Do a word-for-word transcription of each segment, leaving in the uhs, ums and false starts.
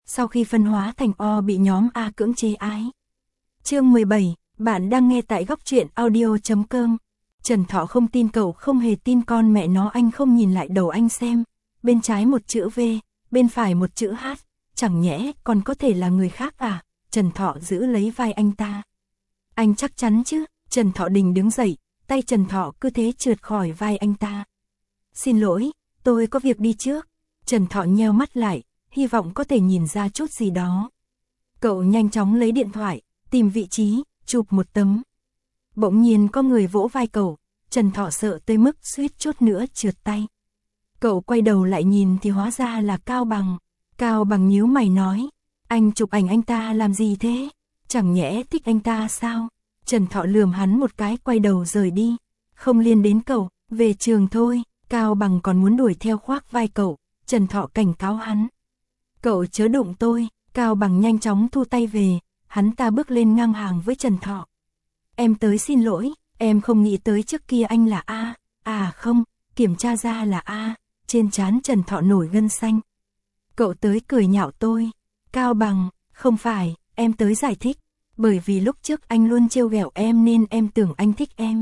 sau khi phân hóa thành O bị nhóm A cưỡng chế ái. Chương mười bảy, bạn đang nghe tại góc truyện audio chấm com. Trần Thọ không tin cậu, không hề tin con mẹ nó. Anh không nhìn lại đầu anh xem, bên trái một chữ V, bên phải một chữ H, chẳng nhẽ còn có thể là người khác à? Trần Thọ giữ lấy vai anh ta. Anh chắc chắn chứ? Trần Thọ định đứng dậy, tay Trần Thọ cứ thế trượt khỏi vai anh ta. Xin lỗi, tôi có việc đi trước. Trần Thọ nheo mắt lại, hy vọng có thể nhìn ra chút gì đó. Cậu nhanh chóng lấy điện thoại, tìm vị trí, chụp một tấm. Bỗng nhiên có người vỗ vai cậu, Trần Thọ sợ tới mức suýt chút nữa trượt tay. Cậu quay đầu lại nhìn thì hóa ra là Cao Bằng. Cao Bằng nhíu mày nói, anh chụp ảnh anh ta làm gì thế? Chẳng nhẽ thích anh ta sao? Trần Thọ lườm hắn một cái, quay đầu rời đi. Không liên đến cậu, về trường thôi. Cao Bằng còn muốn đuổi theo khoác vai cậu, Trần Thọ cảnh cáo hắn. Cậu chớ đụng tôi. Cao Bằng nhanh chóng thu tay về, hắn ta bước lên ngang hàng với Trần Thọ. Em tới xin lỗi, em không nghĩ tới trước kia anh là A. À không, kiểm tra ra là A. Trên trán Trần Thọ nổi gân xanh. Cậu tới cười nhạo tôi. Cao Bằng, không phải, em tới giải thích. Bởi vì lúc trước anh luôn trêu ghẹo em nên em tưởng anh thích em.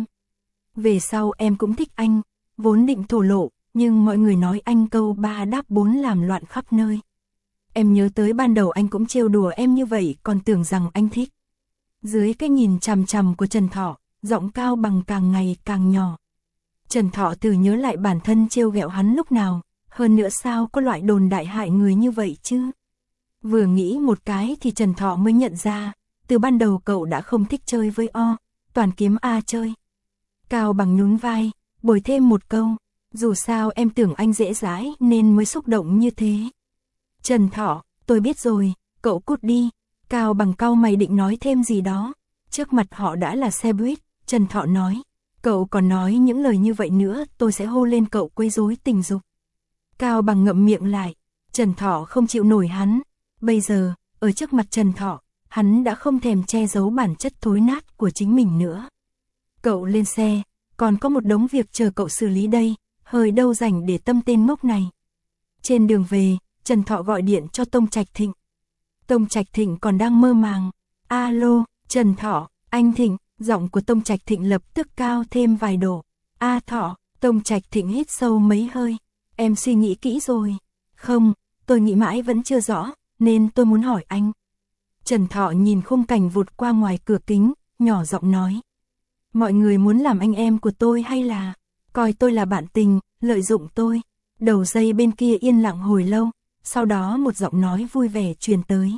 Về sau em cũng thích anh, vốn định thổ lộ, nhưng mọi người nói anh câu ba đáp bốn làm loạn khắp nơi. Em nhớ tới ban đầu anh cũng trêu đùa em như vậy, còn tưởng rằng anh thích. Dưới cái nhìn chằm chằm của Trần Thọ, giọng Cao Bằng càng ngày càng nhỏ. Trần Thọ từ nhớ lại bản thân trêu ghẹo hắn lúc nào, hơn nữa sao có loại đồn đại hại người như vậy chứ? Vừa nghĩ một cái thì Trần Thọ mới nhận ra, từ ban đầu cậu đã không thích chơi với O, toàn kiếm A chơi. Cao Bằng nhún vai, bồi thêm một câu, dù sao em tưởng anh dễ dãi nên mới xúc động như thế. Trần Thọ, tôi biết rồi, cậu cút đi. Cao Bằng cau mày định nói thêm gì đó, trước mặt họ đã là xe buýt. Trần Thọ nói, cậu còn nói những lời như vậy nữa tôi sẽ hô lên cậu quấy rối tình dục. Cao Bằng ngậm miệng lại, Trần Thọ không chịu nổi hắn. Bây giờ, ở trước mặt Trần Thọ, hắn đã không thèm che giấu bản chất thối nát của chính mình nữa. Cậu lên xe, còn có một đống việc chờ cậu xử lý đây, hơi đâu rảnh để tâm tên ngốc này. Trên đường về, Trần Thọ gọi điện cho Tông Trạch Thịnh. Tông Trạch Thịnh còn đang mơ màng. Alo, Trần Thọ, anh Thịnh. Giọng của Tông Trạch Thịnh lập tức cao thêm vài độ. A Thọ. Tông Trạch Thịnh hít sâu mấy hơi. Em suy nghĩ kỹ rồi. Không, tôi nghĩ mãi vẫn chưa rõ, nên tôi muốn hỏi anh. Trần Thọ nhìn khung cảnh vụt qua ngoài cửa kính, nhỏ giọng nói. Mọi người muốn làm anh em của tôi hay là coi tôi là bạn tình, lợi dụng tôi? Đầu dây bên kia yên lặng hồi lâu, sau đó một giọng nói vui vẻ truyền tới.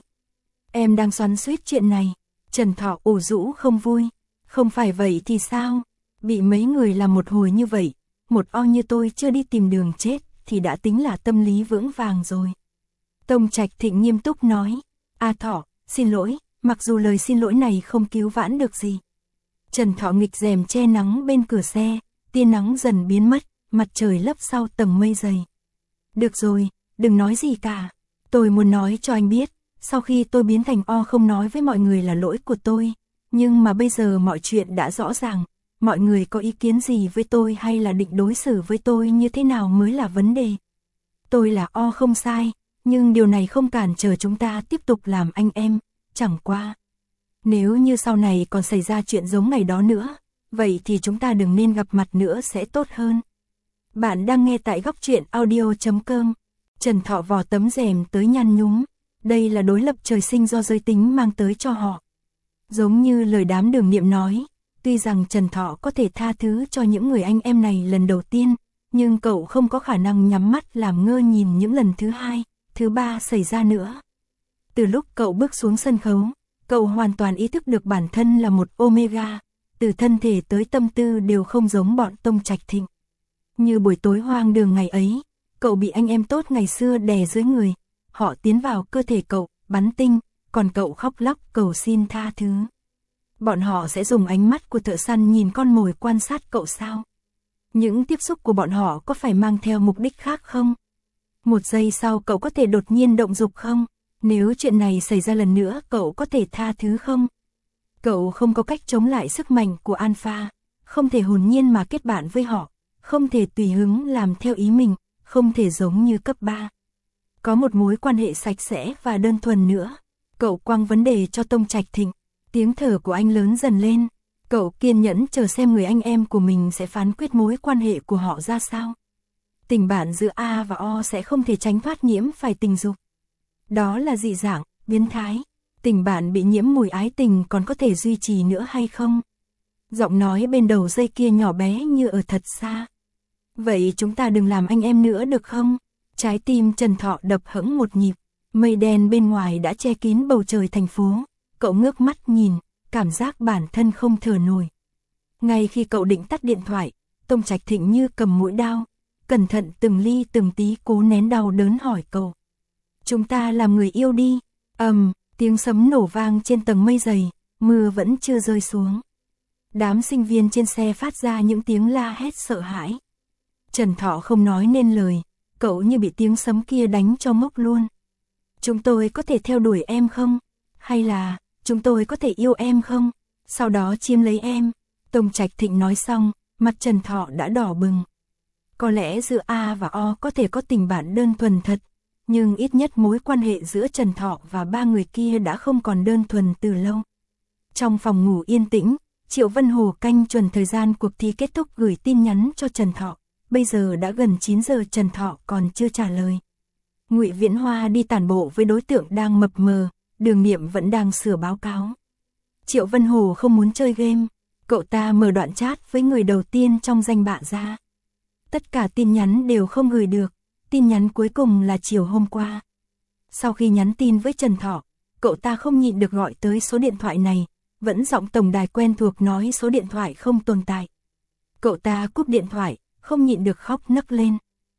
Em đang xoắn xuýt chuyện này. Trần Thọ ủ rũ không vui. Không phải vậy thì sao? Bị mấy người làm một hồi như vậy, một O như tôi chưa đi tìm đường chết thì đã tính là tâm lý vững vàng rồi. Tông Trạch Thịnh nghiêm túc nói. A Thọ, xin lỗi, mặc dù lời xin lỗi này không cứu vãn được gì. Trần Thọ nghịch rèm che nắng bên cửa xe, tia nắng dần biến mất, mặt trời lấp sau tầng mây dày. Được rồi, đừng nói gì cả. Tôi muốn nói cho anh biết, sau khi tôi biến thành O không nói với mọi người là lỗi của tôi. Nhưng mà bây giờ mọi chuyện đã rõ ràng, mọi người có ý kiến gì với tôi hay là định đối xử với tôi như thế nào mới là vấn đề. Tôi là O không sai, nhưng điều này không cản trở chúng ta tiếp tục làm anh em, chẳng qua. Nếu như sau này còn xảy ra chuyện giống ngày đó nữa, vậy thì chúng ta đừng nên gặp mặt nữa sẽ tốt hơn. Bạn đang nghe tại góc truyện audio chấm com. Trần Thọ vò tấm rèm tới nhăn nhúm. Đây là đối lập trời sinh do giới tính mang tới cho họ. Giống như lời đám Đường Niệm nói, tuy rằng Trần Thọ có thể tha thứ cho những người anh em này lần đầu tiên, nhưng cậu không có khả năng nhắm mắt làm ngơ nhìn những lần thứ hai, thứ ba xảy ra nữa. Từ lúc cậu bước xuống sân khấu, cậu hoàn toàn ý thức được bản thân là một Omega, từ thân thể tới tâm tư đều không giống bọn Tông Trạch Thịnh. Như buổi tối hoang đường ngày ấy, cậu bị anh em tốt ngày xưa đè dưới người, họ tiến vào cơ thể cậu, bắn tinh, còn cậu khóc lóc cầu xin tha thứ. Bọn họ sẽ dùng ánh mắt của thợ săn nhìn con mồi quan sát cậu sao? Những tiếp xúc của bọn họ có phải mang theo mục đích khác không? Một giây sau cậu có thể đột nhiên động dục không? Nếu chuyện này xảy ra lần nữa cậu có thể tha thứ không? Cậu không có cách chống lại sức mạnh của Alpha, không thể hồn nhiên mà kết bạn với họ, không thể tùy hứng làm theo ý mình, không thể giống như cấp ba. có một mối quan hệ sạch sẽ và đơn thuần nữa. Cậu quăng vấn đề cho Tông Trạch Thịnh, tiếng thở của anh lớn dần lên. Cậu kiên nhẫn chờ xem người anh em của mình sẽ phán quyết mối quan hệ của họ ra sao. Tình bạn giữa A và O sẽ không thể tránh thoát nhiễm phải tình dục. Đó là dị dạng, biến thái. Tình bạn bị nhiễm mùi ái tình còn có thể duy trì nữa hay không? Giọng nói bên đầu dây kia nhỏ bé như ở thật xa. Vậy chúng ta đừng làm anh em nữa được không? Trái tim Trần Thọ đập hững một nhịp. Mây đen bên ngoài đã che kín bầu trời thành phố. Cậu ngước mắt nhìn, cảm giác bản thân không thở nổi. Ngay khi cậu định tắt điện thoại, Tông Trạch Thịnh như cầm mũi dao, cẩn thận từng ly từng tí cố nén đau đớn hỏi cậu. Chúng ta làm người yêu đi. Ầm, um, tiếng sấm nổ vang trên tầng mây dày, mưa vẫn chưa rơi xuống. Đám sinh viên trên xe phát ra những tiếng la hét sợ hãi. Trần Thọ không nói nên lời, cậu như bị tiếng sấm kia đánh cho ngốc luôn. Chúng tôi có thể theo đuổi em không? Hay là, chúng tôi có thể yêu em không? Sau đó chiếm lấy em. Tông Trạch Thịnh nói xong, mặt Trần Thọ đã đỏ bừng. Có lẽ giữa A và O có thể có tình bạn đơn thuần thật, nhưng ít nhất mối quan hệ giữa Trần Thọ và ba người kia đã không còn đơn thuần từ lâu. Trong phòng ngủ yên tĩnh, Triệu Vân Hồ canh chuẩn thời gian cuộc thi kết thúc gửi tin nhắn cho Trần Thọ. Bây giờ đã gần chín giờ, Trần Thọ còn chưa trả lời. Ngụy Viễn Hoa đi tản bộ với đối tượng đang mập mờ, Đường Nghiệm vẫn đang sửa báo cáo. Triệu Vân Hồ không muốn chơi game, cậu ta mở đoạn chat với người đầu tiên trong danh bạ ra. Tất cả tin nhắn đều không gửi được, tin nhắn cuối cùng là chiều hôm qua. Sau khi nhắn tin với Trần Thọ, cậu ta không nhịn được gọi tới số điện thoại này, vẫn giọng tổng đài quen thuộc nói số điện thoại không tồn tại. Cậu ta cúp điện thoại, không nhịn được khóc nấc lên.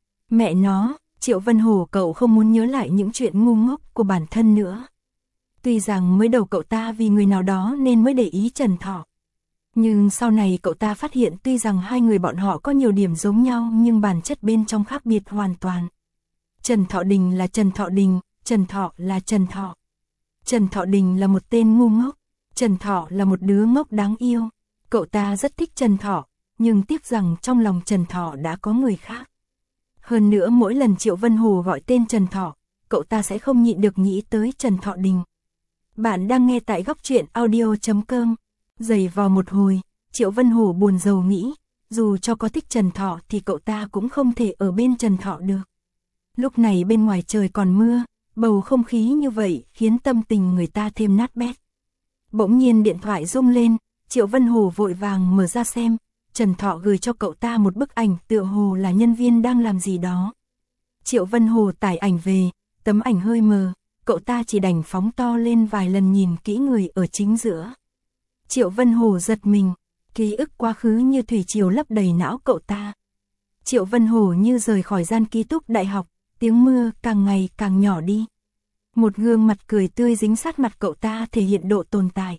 Mẹ nó, Triệu Vân Hồ, cậu không muốn nhớ lại những chuyện ngu ngốc của bản thân nữa. Tuy rằng mới đầu cậu ta vì người nào đó nên mới để ý Trần Thọ. Nhưng sau này cậu ta phát hiện tuy rằng hai người bọn họ có nhiều điểm giống nhau nhưng bản chất bên trong khác biệt hoàn toàn. Trần Thọ Đình là Trần Thọ Đình, Trần Thọ là Trần Thọ. Trần Thọ Đình là một tên ngu ngốc, Trần Thọ là một đứa ngốc đáng yêu. Cậu ta rất thích Trần Thọ, nhưng tiếc rằng trong lòng Trần Thọ đã có người khác. Hơn nữa mỗi lần Triệu Vân Hồ gọi tên Trần Thọ, cậu ta sẽ không nhịn được nghĩ tới Trần Thọ Đình. Bạn đang nghe tại góc truyện audio chấm com. Giày vò một hồi, Triệu Vân Hồ buồn rầu nghĩ, dù cho có thích Trần Thọ thì cậu ta cũng không thể ở bên Trần Thọ được. Lúc này bên ngoài trời còn mưa, bầu không khí như vậy khiến tâm tình người ta thêm nát bét. Bỗng nhiên điện thoại rung lên, Triệu Vân Hồ vội vàng mở ra xem, Trần Thọ gửi cho cậu ta một bức ảnh tựa hồ là nhân viên đang làm gì đó. Triệu Vân Hồ tải ảnh về, tấm ảnh hơi mờ, cậu ta chỉ đành phóng to lên vài lần nhìn kỹ người ở chính giữa. Triệu Vân Hồ giật mình, ký ức quá khứ như thủy triều lấp đầy não cậu ta. Triệu Vân Hồ như rời khỏi gian ký túc đại học, tiếng mưa càng ngày càng nhỏ đi. Một gương mặt cười tươi dính sát mặt cậu ta thể hiện độ tồn tại.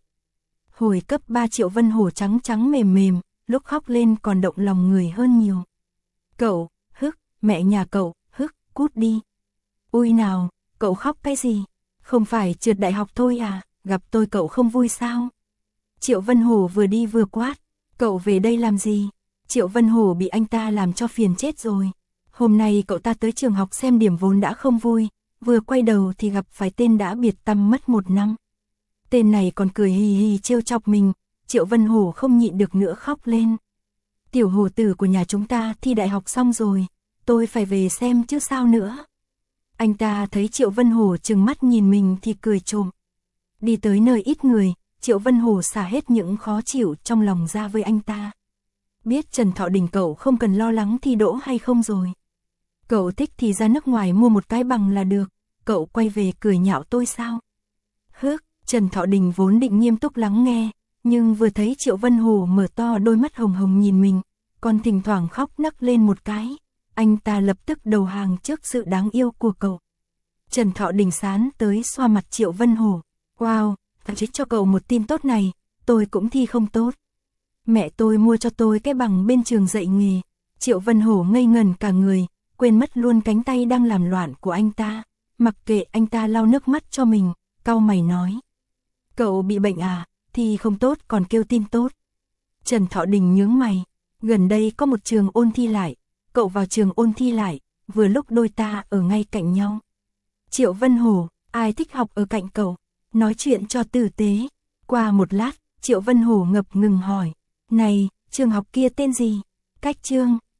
Hồi cấp ba Triệu Vân Hồ trắng trắng mềm mềm, lúc khóc lên còn động lòng người hơn nhiều. Cậu, hức, mẹ nhà cậu, hức, cút đi. Ui nào, cậu khóc cái gì? Không phải trượt đại học thôi à, gặp tôi cậu không vui sao? Triệu Vân Hồ vừa đi vừa quát, cậu về đây làm gì? Triệu Vân Hồ bị anh ta làm cho phiền chết rồi. Hôm nay cậu ta tới trường học xem điểm vốn đã không vui, vừa quay đầu thì gặp phải tên đã biệt tăm mất một năm. Tên này còn cười hì hì trêu chọc mình, Triệu Vân Hồ không nhịn được nữa khóc lên. Tiểu Hồ tử của nhà chúng ta thi đại học xong rồi, tôi phải về xem chứ sao nữa. Anh ta thấy Triệu Vân Hồ trừng mắt nhìn mình thì cười trộm. Đi tới nơi ít người, Triệu Vân Hồ xả hết những khó chịu trong lòng ra với anh ta. Biết Trần Thọ Đình cậu không cần lo lắng thi đỗ hay không rồi. Cậu thích thì ra nước ngoài mua một cái bằng là được, cậu quay về cười nhạo tôi sao? Hước, Trần Thọ Đình vốn định nghiêm túc lắng nghe, nhưng vừa thấy Triệu Vân Hồ mở to đôi mắt hồng hồng nhìn mình, còn thỉnh thoảng khóc nấc lên một cái, anh ta lập tức đầu hàng trước sự đáng yêu của cậu. Trần Thọ Đình sán tới xoa mặt Triệu Vân Hồ. Wow, thật trích cho cậu một tin tốt này, tôi cũng thi không tốt. Mẹ tôi mua cho tôi cái bằng bên trường dạy nghề. Triệu Vân Hồ ngây ngần cả người, quên mất luôn cánh tay đang làm loạn của anh ta. Mặc kệ anh ta lau nước mắt cho mình, cau mày nói. Cậu bị bệnh à, thi không tốt còn kêu tin tốt. Trần Thọ Đình nhướng mày, gần đây có một trường ôn thi lại, cậu vào trường ôn thi lại, vừa lúc đôi ta ở ngay cạnh nhau. Triệu Vân Hổ, ai thích học ở cạnh cậu? Nói chuyện cho tử tế. Qua một lát, Triệu Vân Hổ ngập ngừng hỏi. Này, trường học kia tên gì? Cách Chương.